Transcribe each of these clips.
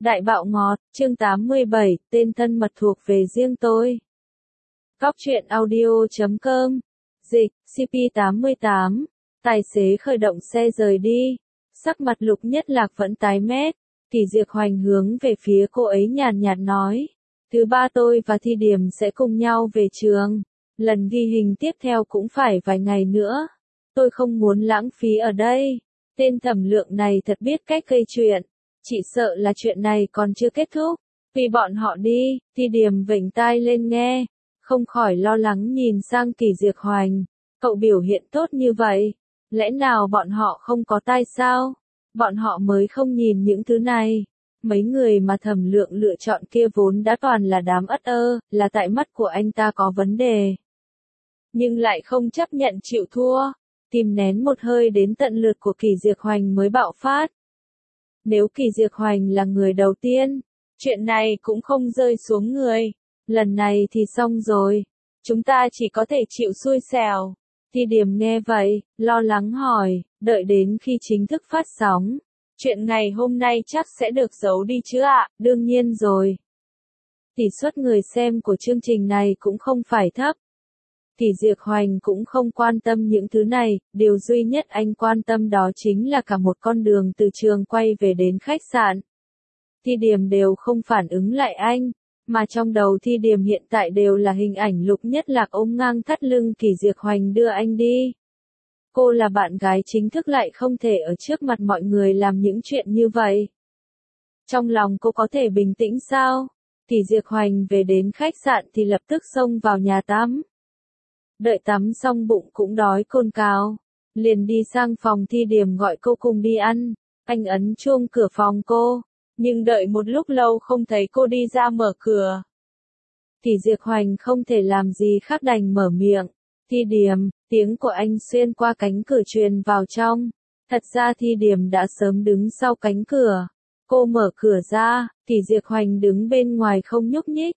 Đại bạo ngọt, chương 87, tên thân mật thuộc về riêng tôi. Góc truyện audio.com. Dịch, CP88. Tài xế khởi động xe rời đi. Sắc mặt Lục Nhất Lạc vẫn tái mét. Kỳ Diệc Hoành hướng về phía cô ấy nhàn nhạt nói. Thứ ba tôi và Thi Điểm sẽ cùng nhau về trường. Lần ghi hình tiếp theo cũng phải vài ngày nữa. Tôi không muốn lãng phí ở đây. Tên Thẩm Lượng này thật biết cách gây chuyện. Chỉ sợ là chuyện này còn chưa kết thúc. Vì bọn họ đi, Thi Điểm vểnh tai lên nghe. Không khỏi lo lắng nhìn sang Kỳ Diệc Hoành. Cậu biểu hiện tốt như vậy. Lẽ nào bọn họ không có tai sao? Bọn họ mới không nhìn những thứ này. Mấy người mà Thẩm Lượng lựa chọn kia vốn đã toàn là đám ất ơ, là tại mắt của anh ta có vấn đề. Nhưng lại không chấp nhận chịu thua. Kìm nén một hơi đến tận lượt của Kỳ Diệc Hoành mới bạo phát. Nếu Kỳ Diệc Hoành là người đầu tiên, chuyện này cũng không rơi xuống người. Lần này thì xong rồi. Chúng ta chỉ có thể chịu xui xẻo. Thi Điểm nghe vậy, lo lắng hỏi, đợi đến khi chính thức phát sóng. Chuyện ngày hôm nay chắc sẽ được giấu đi chứ ạ? Đương nhiên rồi. Tỷ suất người xem của chương trình này cũng không phải thấp. Kỳ Diệc Hoành cũng không quan tâm những thứ này, điều duy nhất anh quan tâm đó chính là cả một con đường từ trường quay về đến khách sạn. Thi Điểm đều không phản ứng lại anh, mà trong đầu Thi Điểm hiện tại đều là hình ảnh Lục Nhất Lạc ôm ngang thắt lưng Kỳ Diệc Hoành đưa anh đi. Cô là bạn gái chính thức lại không thể ở trước mặt mọi người làm những chuyện như vậy. Trong lòng cô có thể bình tĩnh sao? Kỳ Diệc Hoành về đến khách sạn thì lập tức xông vào nhà tắm. Đợi tắm xong bụng cũng đói cồn cào. Liền đi sang phòng Thi Điểm gọi cô cùng đi ăn. Anh ấn chuông cửa phòng cô. Nhưng đợi một lúc lâu không thấy cô đi ra mở cửa. Kỳ Diệc Hoành không thể làm gì khác đành mở miệng. Thi Điểm, tiếng của anh xuyên qua cánh cửa truyền vào trong. Thật ra Thi Điểm đã sớm đứng sau cánh cửa. Cô mở cửa ra, Kỳ Diệc Hoành đứng bên ngoài không nhúc nhích.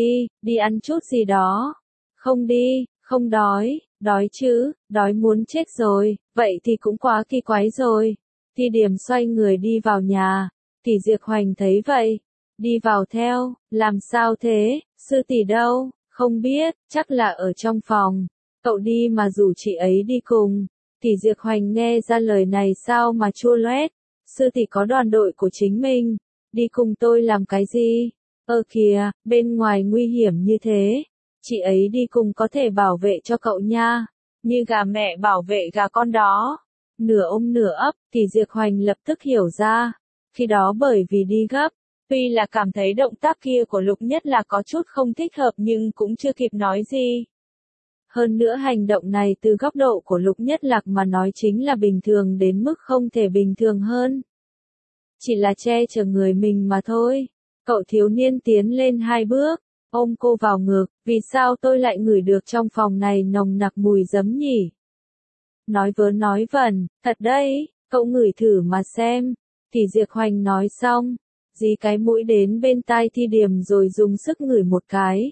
Đi ăn chút gì đó. Không đi, không đói, đói chứ, đói muốn chết rồi, vậy thì cũng quá kỳ quái rồi. Thi Điểm xoay người đi vào nhà. Kỳ Diệc Hoành thấy vậy, đi vào theo, làm sao thế, sư tỷ đâu, không biết, chắc là ở trong phòng, cậu đi mà rủ chị ấy đi cùng. Kỳ Diệc Hoành nghe ra lời này sao mà chua loét, sư tỷ có đoàn đội của chính mình, đi cùng tôi làm cái gì, kìa, bên ngoài nguy hiểm như thế, chị ấy đi cùng có thể bảo vệ cho cậu nha, như gà mẹ bảo vệ gà con đó. Nửa ôm nửa ấp, Kỳ Diệc Hoành lập tức hiểu ra. Khi đó bởi vì đi gấp, tuy là cảm thấy động tác kia của Lục Nhất Lạc có chút không thích hợp nhưng cũng chưa kịp nói gì. Hơn nữa hành động này từ góc độ của Lục Nhất Lạc mà nói chính là bình thường đến mức không thể bình thường hơn. Chỉ là che chở người mình mà thôi. Cậu thiếu niên tiến lên 2 bước, ôm cô vào ngực, vì sao tôi lại ngửi được trong phòng này nồng nặc mùi giấm nhỉ? Nói vớ nói vẩn, thật đấy, cậu ngửi thử mà xem. Kỳ Diệc Hoành nói xong, dí cái mũi đến bên tai Thi Điểm rồi dùng sức ngửi một cái.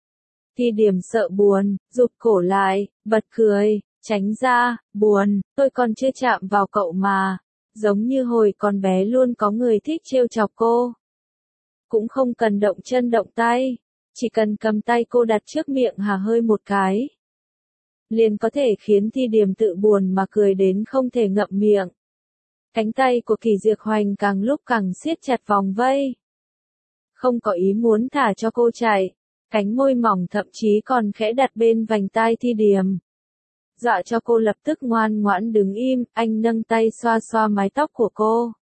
Thi Điểm sợ buồn, rụt cổ lại, bật cười, tránh ra, buồn, tôi còn chưa chạm vào cậu mà, giống như hồi còn bé luôn có người thích trêu chọc cô. Cũng không cần động chân động tay, chỉ cần cầm tay cô đặt trước miệng hà hơi một cái. Liền có thể khiến Thi Điểm tự buồn mà cười đến không thể ngậm miệng. Cánh tay của Kỳ Diệc Hoành càng lúc càng siết chặt vòng vây. Không có ý muốn thả cho cô chạy. Cánh môi mỏng thậm chí còn khẽ đặt bên vành tai Thi Điểm. Dọa cho cô lập tức ngoan ngoãn đứng im, anh nâng tay xoa xoa mái tóc của cô.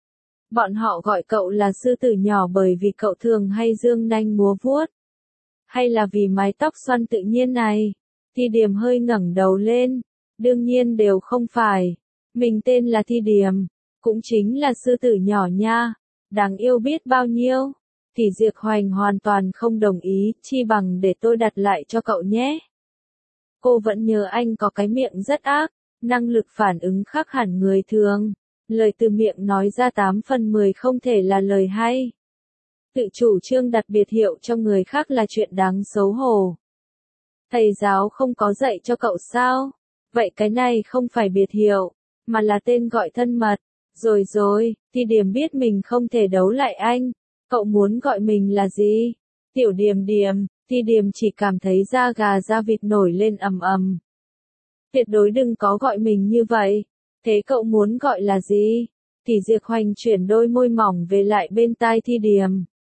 Bọn họ gọi cậu là sư tử nhỏ bởi vì cậu thường hay dương nanh múa vuốt. Hay là vì mái tóc xoăn tự nhiên này? Thi Điểm hơi ngẩng đầu lên. Đương nhiên đều không phải. Mình tên là Thi Điểm, cũng chính là sư tử nhỏ nha, đáng yêu biết bao nhiêu. Kỳ Diệc Hoành hoàn toàn không đồng ý, chi bằng để tôi đặt lại cho cậu nhé. Cô vẫn nhớ anh có cái miệng rất ác, năng lực phản ứng khác hẳn người thường. Lời từ miệng nói ra 8 phần 10 không thể là lời hay. Tự chủ trương đặt biệt hiệu cho người khác là chuyện đáng xấu hổ. Thầy giáo không có dạy cho cậu sao? Vậy cái này không phải biệt hiệu, mà là tên gọi thân mật. Rồi, Thi Điềm biết mình không thể đấu lại anh. Cậu muốn gọi mình là gì? Tiểu Điềm Điềm. Thi Điềm chỉ cảm thấy da gà da vịt nổi lên ầm ầm. Tuyệt đối đừng có gọi mình như vậy. Thế cậu muốn gọi là gì? Tỷ Diệp Hoành chuyển đôi môi mỏng về lại bên tai Thi Điềm.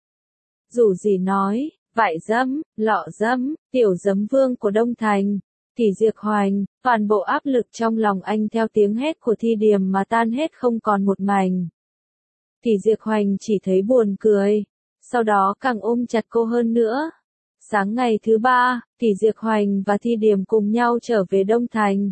Dù gì nói, vải dẫm, lọ dẫm, tiểu dấm vương của Đông Thành. Tỷ Diệp Hoành, toàn bộ áp lực trong lòng anh theo tiếng hét của Thi Điềm mà tan hết không còn một mảnh. Tỷ Diệp Hoành chỉ thấy buồn cười, sau đó càng ôm chặt cô hơn nữa. Sáng ngày thứ 3, Tỷ Diệp Hoành và Thi Điềm cùng nhau trở về Đông Thành.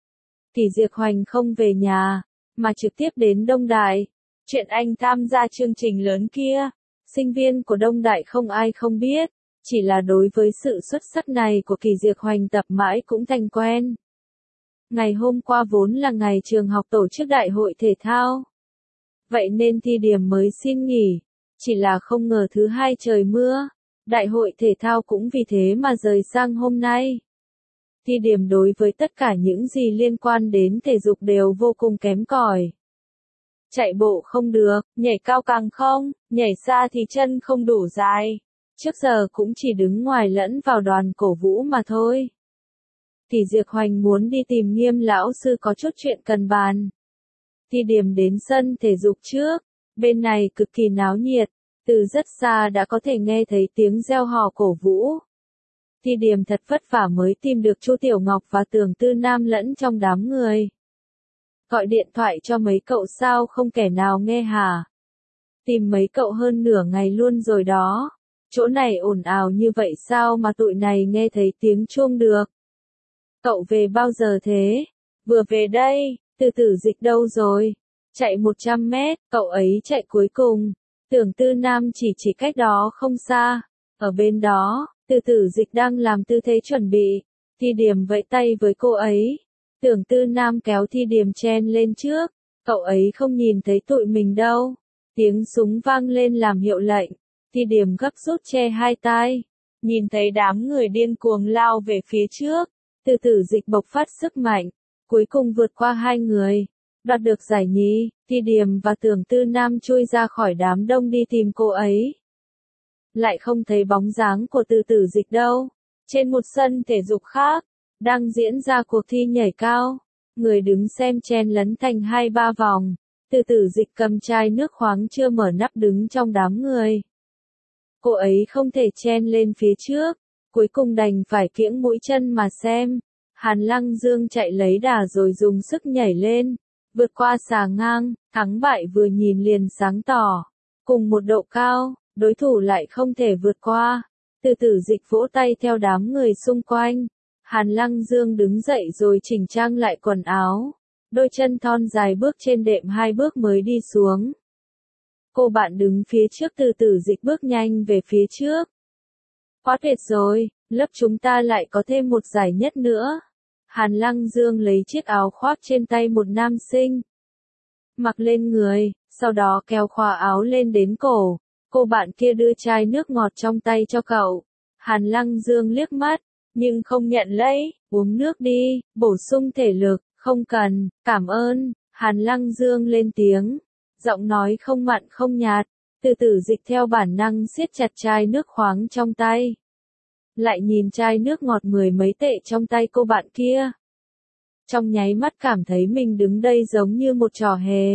Tỷ Diệp Hoành không về nhà, mà trực tiếp đến Đông Đại. Chuyện anh tham gia chương trình lớn kia, sinh viên của Đông Đại không ai không biết, chỉ là đối với sự xuất sắc này của Tỷ Diệp Hoành tập mãi cũng thành quen. Ngày hôm qua vốn là ngày trường học tổ chức đại hội thể thao. Vậy nên Thi Điềm mới xin nghỉ, chỉ là không ngờ thứ hai trời mưa, đại hội thể thao cũng vì thế mà rời sang hôm nay. Thi Điềm đối với tất cả những gì liên quan đến thể dục đều vô cùng kém cỏi. Chạy bộ không được, nhảy cao càng không, nhảy xa thì chân không đủ dài. Trước giờ cũng chỉ đứng ngoài lẫn vào đoàn cổ vũ mà thôi. Tỷ Diệp Hoành muốn đi tìm Nghiêm lão sư có chút chuyện cần bàn. Thi Điềm đến sân thể dục trước, bên này cực kỳ náo nhiệt, từ rất xa đã có thể nghe thấy tiếng reo hò cổ vũ. Thi Điềm thật vất vả mới tìm được Chu Tiểu Ngọc và Tưởng Tư Nam lẫn trong đám người. Gọi điện thoại cho mấy cậu sao không kẻ nào nghe hả? Tìm mấy cậu hơn nửa ngày luôn rồi đó. Chỗ này ồn ào như vậy sao mà tụi này nghe thấy tiếng chuông được? Cậu về bao giờ thế? Vừa về đây, Từ Tử Dịch đâu rồi? Chạy 100 mét, cậu ấy chạy cuối cùng. Tưởng Tư Nam chỉ cách đó không xa. Ở bên đó, Từ Tử Dịch đang làm tư thế chuẩn bị. Thi Điềm vẫy tay với cô ấy. Tưởng Tư Nam kéo Thi Điềm chen lên trước. Cậu ấy không nhìn thấy tụi mình đâu. Tiếng súng vang lên làm hiệu lệnh. Thi Điềm gấp rút che hai tai. Nhìn thấy đám người điên cuồng lao về phía trước. Từ Tử Dịch bộc phát sức mạnh. Cuối cùng vượt qua hai người. Đoạt được giải nhì, Thi Điềm và Tưởng Tư Nam chui ra khỏi đám đông đi tìm cô ấy. Lại không thấy bóng dáng của Từ Tử Dịch đâu. Trên một sân thể dục khác, đang diễn ra cuộc thi nhảy cao. Người đứng xem chen lấn thành 2-3 vòng. Từ Tử Dịch cầm chai nước khoáng chưa mở nắp đứng trong đám người. Cô ấy không thể chen lên phía trước, cuối cùng đành phải kiễng mũi chân mà xem. Hàn Lăng Dương chạy lấy đà rồi dùng sức nhảy lên, vượt qua xà ngang, thắng bại vừa nhìn liền sáng tỏ. Cùng một độ cao, đối thủ lại không thể vượt qua. Từ Tử Dịch vỗ tay theo đám người xung quanh. Hàn Lăng Dương đứng dậy rồi chỉnh trang lại quần áo. Đôi chân thon dài bước trên đệm 2 bước mới đi xuống. Cô bạn đứng phía trước Từ Tử Dịch bước nhanh về phía trước. Quá tuyệt rồi, lớp chúng ta lại có thêm một giải nhất nữa. Hàn Lăng Dương lấy chiếc áo khoác trên tay một nam sinh. Mặc lên người, sau đó kéo khóa áo lên đến cổ. Cô bạn kia đưa chai nước ngọt trong tay cho cậu. Hàn Lăng Dương liếc mắt, nhưng không nhận lấy, uống nước đi, bổ sung thể lực, không cần, cảm ơn. Hàn Lăng Dương lên tiếng, giọng nói không mặn không nhạt. Từ Tử Dịch theo bản năng siết chặt chai nước khoáng trong tay. Lại nhìn chai nước ngọt 10 mấy tệ trong tay cô bạn kia. Trong nháy mắt cảm thấy mình đứng đây giống như một trò hề.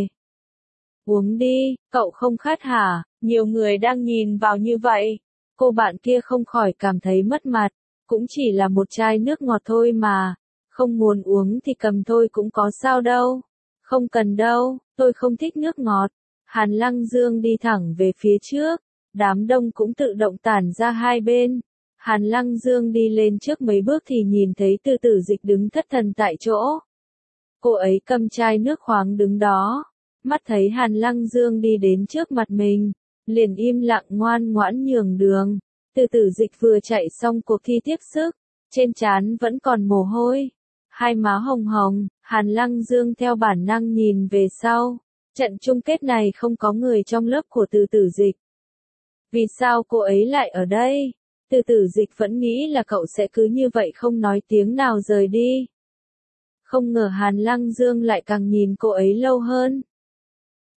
Uống đi, cậu không khát hả? Nhiều người đang nhìn vào như vậy. Cô bạn kia không khỏi cảm thấy mất mặt. Cũng chỉ là một chai nước ngọt thôi mà. Không muốn uống thì cầm thôi cũng có sao đâu. Không cần đâu, tôi không thích nước ngọt. Hàn Lăng Dương đi thẳng về phía trước. Đám đông cũng tự động tản ra hai bên. Hàn Lăng Dương đi lên trước mấy bước thì nhìn thấy Từ Tử Dịch đứng thất thần tại chỗ. Cô ấy cầm chai nước khoáng đứng đó. Mắt thấy Hàn Lăng Dương đi đến trước mặt mình. Liền im lặng ngoan ngoãn nhường đường. Từ Tử Dịch vừa chạy xong cuộc thi tiếp sức. Trên trán vẫn còn mồ hôi. Hai má hồng hồng, Hàn Lăng Dương theo bản năng nhìn về sau. Trận chung kết này không có người trong lớp của Từ Tử Dịch. Vì sao cô ấy lại ở đây? Từ Tử Dịch vẫn nghĩ là cậu sẽ cứ như vậy không nói tiếng nào rời đi. Không ngờ Hàn Lăng Dương lại càng nhìn cô ấy lâu hơn.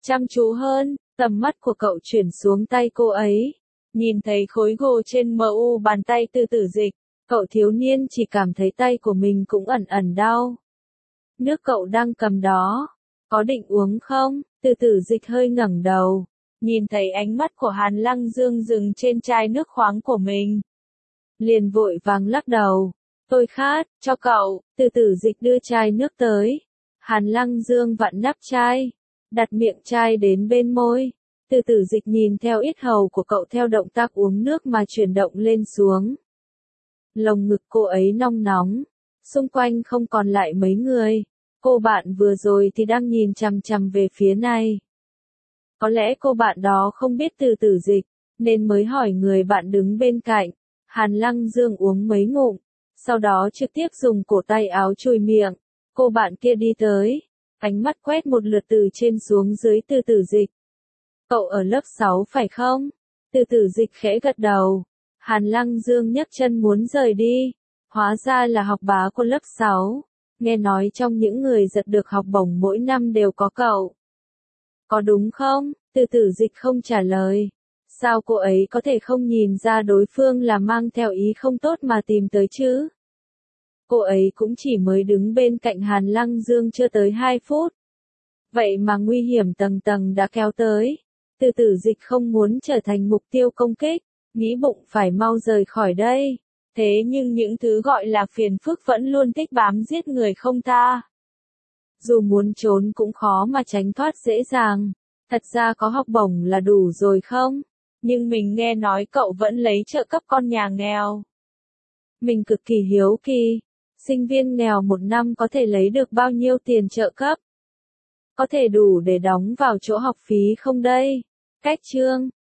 chăm chú hơn, tầm mắt của cậu chuyển xuống tay cô ấy. Nhìn thấy khối gồ trên mu bàn tay Từ Tử Dịch, cậu thiếu niên chỉ cảm thấy tay của mình cũng ẩn ẩn đau. Nước cậu đang cầm đó, có định uống không? Từ Tử Dịch hơi ngẩng đầu, nhìn thấy ánh mắt của Hàn Lăng Dương dừng trên chai nước khoáng của mình. Liền vội vàng lắc đầu, tôi khát, cho cậu. Từ Tử Dịch đưa chai nước tới. Hàn Lăng Dương vặn nắp chai, đặt miệng chai đến bên môi. Từ Tử Dịch nhìn theo yết hầu của cậu theo động tác uống nước mà chuyển động lên xuống. Lồng ngực cô ấy nong nóng, xung quanh không còn lại mấy người. Cô bạn vừa rồi thì đang nhìn chằm chằm về phía này. Có lẽ cô bạn đó không biết Từ Tử Dịch, nên mới hỏi người bạn đứng bên cạnh. Hàn Lăng Dương uống mấy ngụm, sau đó trực tiếp dùng cổ tay áo chùi miệng. Cô bạn kia đi tới, ánh mắt quét một lượt từ trên xuống dưới Từ Tử Dịch. Cậu ở lớp 6 phải không? Từ Tử Dịch khẽ gật đầu. Hàn Lăng Dương nhấc chân muốn rời đi. Hóa ra là học bá của lớp 6. Nghe nói trong những người giật được học bổng mỗi năm đều có cậu. Có đúng không? Từ Tử Dịch không trả lời. Sao cô ấy có thể không nhìn ra đối phương là mang theo ý không tốt mà tìm tới chứ? Cô ấy cũng chỉ mới đứng bên cạnh Hàn Lăng Dương chưa tới 2 phút. Vậy mà nguy hiểm tầng tầng đã kéo tới. Từ Tử Dịch không muốn trở thành mục tiêu công kích, nghĩ bụng phải mau rời khỏi đây. Thế nhưng những thứ gọi là phiền phức vẫn luôn thích bám giết người không tha. Dù muốn trốn cũng khó mà tránh thoát dễ dàng. Thật ra có học bổng là đủ rồi không? Nhưng mình nghe nói cậu vẫn lấy trợ cấp con nhà nghèo. Mình cực kỳ hiếu kỳ. Sinh viên nghèo một năm có thể lấy được bao nhiêu tiền trợ cấp? Có thể đủ để đóng vào chỗ học phí không đây? Cách chương